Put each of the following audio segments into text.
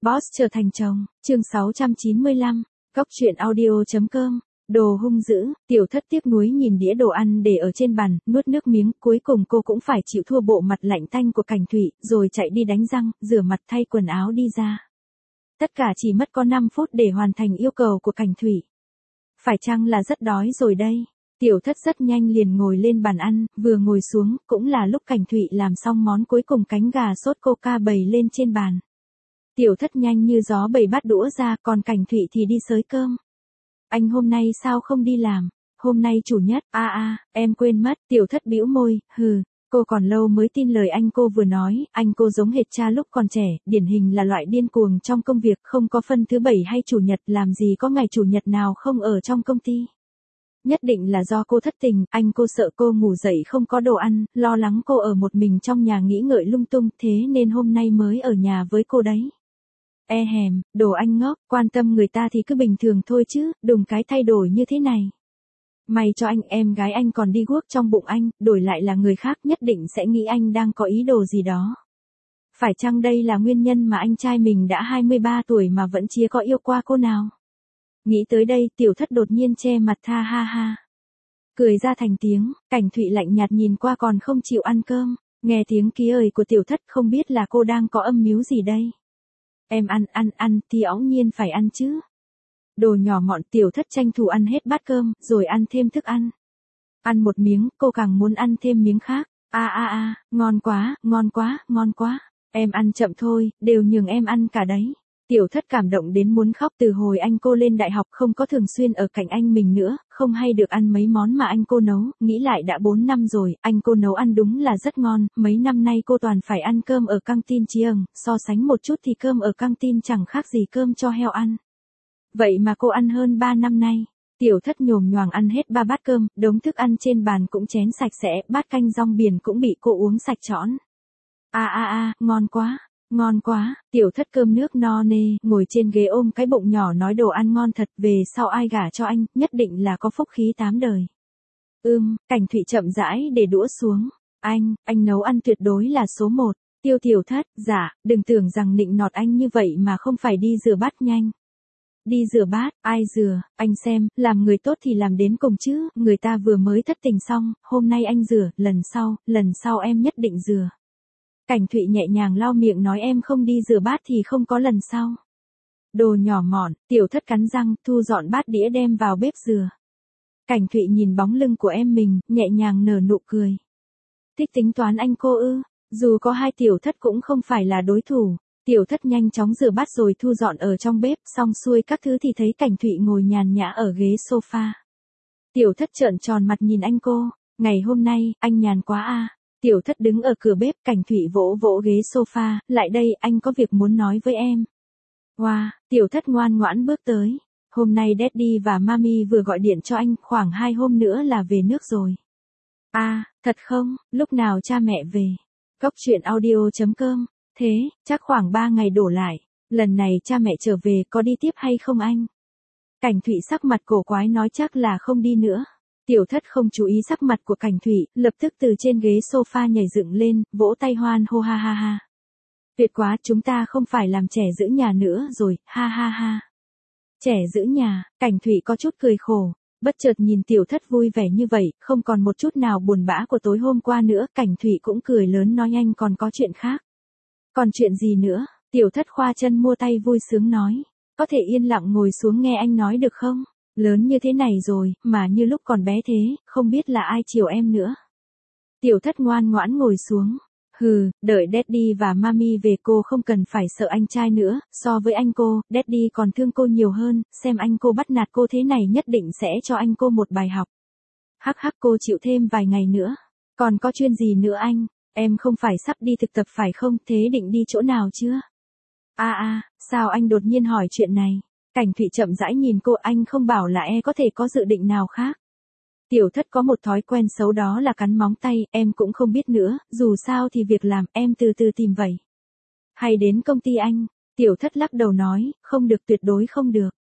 Boss trở thành chồng, chương 695, Cóc truyện audio.com. Đồ hung dữ, Tiểu Thất tiếc nuối nhìn đĩa đồ ăn để ở trên bàn, nuốt nước miếng, cuối cùng cô cũng phải chịu thua bộ mặt lạnh tanh của Cảnh Thụy, rồi chạy đi đánh răng, rửa mặt thay quần áo đi ra. Tất cả chỉ mất có 5 phút để hoàn thành yêu cầu của Cảnh Thụy. Phải chăng là rất đói rồi đây? Tiểu Thất rất nhanh liền ngồi lên bàn ăn, vừa ngồi xuống, cũng là lúc Cảnh Thụy làm xong món cuối cùng cánh gà sốt coca bày lên trên bàn. Tiểu Thất nhanh như gió bày bát đũa ra, còn Cảnh Thụy thì đi xới cơm. Anh hôm nay sao không đi làm? Hôm nay chủ nhật, em quên mất. Tiểu Thất bĩu môi, cô còn lâu mới tin lời anh cô vừa nói, anh cô giống hệt cha lúc còn trẻ, điển hình là loại điên cuồng trong công việc, không có phân thứ bảy hay chủ nhật, làm gì có ngày chủ nhật nào không ở trong công ty. Nhất định là do cô thất tình, anh cô sợ cô ngủ dậy không có đồ ăn, lo lắng cô ở một mình trong nhà nghĩ ngợi lung tung, thế nên hôm nay mới ở nhà với cô đấy. Đồ anh ngốc, quan tâm người ta thì cứ bình thường thôi chứ, đùng cái thay đổi như thế này. May cho anh, em gái anh còn đi guốc trong bụng anh, đổi lại là người khác nhất định sẽ nghĩ anh đang có ý đồ gì đó. Phải chăng đây là nguyên nhân mà anh trai mình đã 23 tuổi mà vẫn chưa có yêu qua cô nào? Nghĩ tới đây, Tiểu Thất đột nhiên che mặt tha ha. Cười ra thành tiếng, Cảnh Thụy lạnh nhạt nhìn qua còn không chịu ăn cơm, nghe tiếng ký ời của Tiểu Thất không biết là cô đang có âm mưu gì đây. Em ăn thì ẵng nhiên phải ăn chứ. Đồ nhỏ mọn. Tiểu Thất tranh thủ ăn hết bát cơm, rồi ăn thêm thức ăn. Ăn một miếng, cô càng muốn ăn thêm miếng khác. Ngon quá. Em ăn chậm thôi, đều nhường em ăn cả đấy. Tiểu Thất cảm động đến muốn khóc, từ hồi anh cô lên đại học không có thường xuyên ở cạnh anh mình nữa, không hay được ăn mấy món mà anh cô nấu, nghĩ lại đã 4 năm rồi, anh cô nấu ăn đúng là rất ngon, mấy năm nay cô toàn phải ăn cơm ở căng tin chiêng, so sánh một chút thì cơm ở căng tin chẳng khác gì cơm cho heo ăn. Vậy mà cô ăn hơn 3 năm nay. Tiểu Thất nhồm nhoàng ăn hết 3 bát cơm, đống thức ăn trên bàn cũng chén sạch sẽ, bát canh rong biển cũng bị cô uống sạch trõn. Ngon quá, Tiểu Thất cơm nước no nê, ngồi trên ghế ôm cái bụng nhỏ nói đồ ăn ngon thật, về sau ai gả cho anh, nhất định là có phúc khí 8 đời. Cảnh Thụy chậm rãi để đũa xuống. Anh nấu ăn tuyệt đối là số 1. Tiểu Thất, dạ, đừng tưởng rằng nịnh nọt anh như vậy mà không phải đi rửa bát nhanh. Đi rửa bát, ai rửa, anh xem, làm người tốt thì làm đến cùng chứ, người ta vừa mới thất tình xong, hôm nay anh rửa, lần sau em nhất định rửa. Cảnh Thụy nhẹ nhàng lau miệng nói em không đi rửa bát thì không có lần sau. Đồ nhỏ mọn. Tiểu Thất cắn răng, thu dọn bát đĩa đem vào bếp rửa. Cảnh Thụy nhìn bóng lưng của em mình, nhẹ nhàng nở nụ cười. Thích tính toán anh cô ư, dù có hai Tiểu Thất cũng không phải là đối thủ. Tiểu Thất nhanh chóng rửa bát rồi thu dọn ở trong bếp, xong xuôi các thứ thì thấy Cảnh Thụy ngồi nhàn nhã ở ghế sofa. Tiểu Thất trợn tròn mặt nhìn anh cô, ngày hôm nay, anh nhàn quá. Tiểu Thất đứng ở cửa bếp, Cảnh Thụy vỗ vỗ ghế sofa, lại đây, anh có việc muốn nói với em. Tiểu Thất ngoan ngoãn bước tới. Hôm nay Daddy và Mami vừa gọi điện cho anh, khoảng 2 hôm nữa là về nước rồi. Thật không, lúc nào cha mẹ về? Cóc truyện audio.com. Thế, chắc khoảng 3 ngày đổ lại. Lần này cha mẹ trở về có đi tiếp hay không anh? Cảnh Thụy sắc mặt cổ quái nói chắc là không đi nữa. Tiểu Thất không chú ý sắc mặt của Cảnh Thụy, lập tức từ trên ghế sofa nhảy dựng lên, vỗ tay hoan hô ha. Tuyệt quá, chúng ta không phải làm trẻ giữ nhà nữa rồi, ha. Trẻ giữ nhà, Cảnh Thụy có chút cười khổ. Bất chợt nhìn Tiểu Thất vui vẻ như vậy, không còn một chút nào buồn bã của tối hôm qua nữa, Cảnh Thụy cũng cười lớn nói anh còn có chuyện khác. Còn chuyện gì nữa? Tiểu Thất khoa chân mua tay vui sướng nói. Có thể yên lặng ngồi xuống nghe anh nói được không? Lớn như thế này rồi, mà như lúc còn bé thế, không biết là ai chiều em nữa. Tiểu Thất ngoan ngoãn ngồi xuống. Đợi Daddy và Mami về cô không cần phải sợ anh trai nữa, so với anh cô, Daddy còn thương cô nhiều hơn, xem anh cô bắt nạt cô thế này nhất định sẽ cho anh cô một bài học. Hắc cô chịu thêm vài ngày nữa. Còn có chuyện gì nữa anh? Em không phải sắp đi thực tập phải không, thế định đi chỗ nào chưa? Sao anh đột nhiên hỏi chuyện này? Cảnh Thụy chậm rãi nhìn cô, anh không bảo là có thể có dự định nào khác. Tiểu Thất có một thói quen xấu đó là cắn móng tay, em cũng không biết nữa, dù sao thì việc làm, em từ từ tìm vậy. Hay đến công ty anh? Tiểu Thất lắc đầu nói, không được, tuyệt đối không được.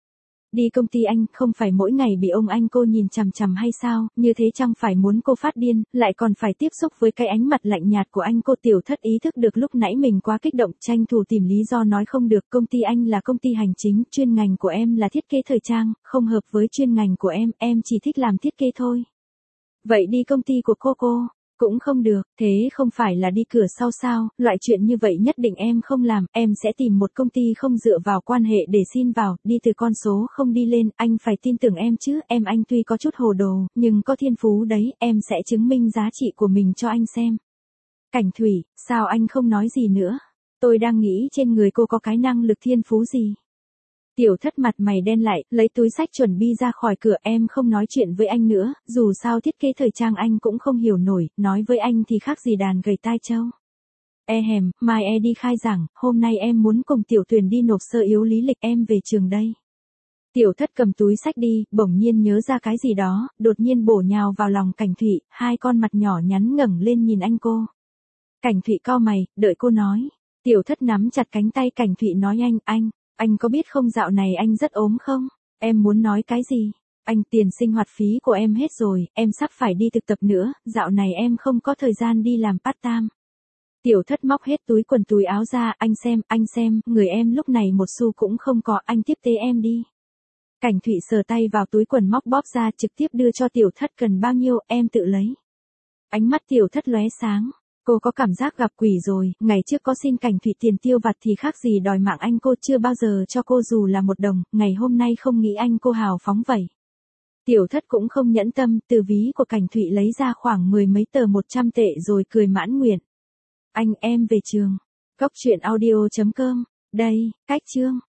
Đi công ty anh, không phải mỗi ngày bị ông anh cô nhìn chằm chằm hay sao, như thế chẳng phải muốn cô phát điên, lại còn phải tiếp xúc với cái ánh mặt lạnh nhạt của anh cô. Tiểu thất ý thức được lúc nãy mình quá kích động, tranh thủ tìm lý do nói không được, công ty anh là công ty hành chính, chuyên ngành của em là thiết kế thời trang, không hợp với chuyên ngành của em chỉ thích làm thiết kế thôi. Vậy đi công ty của cô. Cũng không được, thế không phải là đi cửa sau sao, loại chuyện như vậy nhất định em không làm, em sẽ tìm một công ty không dựa vào quan hệ để xin vào, đi từ con số không đi lên, anh phải tin tưởng em chứ, anh tuy có chút hồ đồ, nhưng có thiên phú đấy, em sẽ chứng minh giá trị của mình cho anh xem. Cảnh Thủy, sao anh không nói gì nữa? Tôi đang nghĩ trên người cô có cái năng lực thiên phú gì? Tiểu thất mặt mày đen lại, lấy túi sách chuẩn bị ra khỏi cửa. Em không nói chuyện với anh nữa, dù sao thiết kế thời trang anh cũng không hiểu nổi, nói với anh thì khác gì đàn gầy tai trâu. Mai đi khai giảng, hôm nay em muốn cùng Tiểu Tuyền đi nộp sơ yếu lý lịch, em về trường đây. Tiểu thất cầm túi sách đi, bỗng nhiên nhớ ra cái gì đó, đột nhiên bổ nhào vào lòng Cảnh Thụy, hai con mặt nhỏ nhắn ngẩng lên nhìn anh cô. Cảnh Thụy cau mày, đợi cô nói. Tiểu thất nắm chặt cánh tay Cảnh Thụy nói anh có biết không, dạo này anh rất ốm không? Em muốn nói cái gì? Anh, tiền sinh hoạt phí của em hết rồi, em sắp phải đi thực tập nữa, dạo này em không có thời gian đi làm part time. Tiểu thất móc hết túi quần túi áo ra, anh xem, người em lúc này một xu cũng không có, anh tiếp tế em đi. Cảnh Thụy sờ tay vào túi quần móc bóp ra trực tiếp đưa cho tiểu thất, cần bao nhiêu, em tự lấy. Ánh mắt tiểu thất lóe sáng. Cô có cảm giác gặp quỷ rồi, ngày trước có xin Cảnh Thụy tiền tiêu vặt thì khác gì đòi mạng anh, cô chưa bao giờ cho cô dù là một đồng, ngày hôm nay không nghĩ anh cô hào phóng vậy. Tiểu thất cũng không nhẫn tâm, từ ví của Cảnh Thụy lấy ra khoảng 10 mấy tờ 100 tệ rồi cười mãn nguyện. Em về trường. Góc truyện audio.com. Đây, cách chương.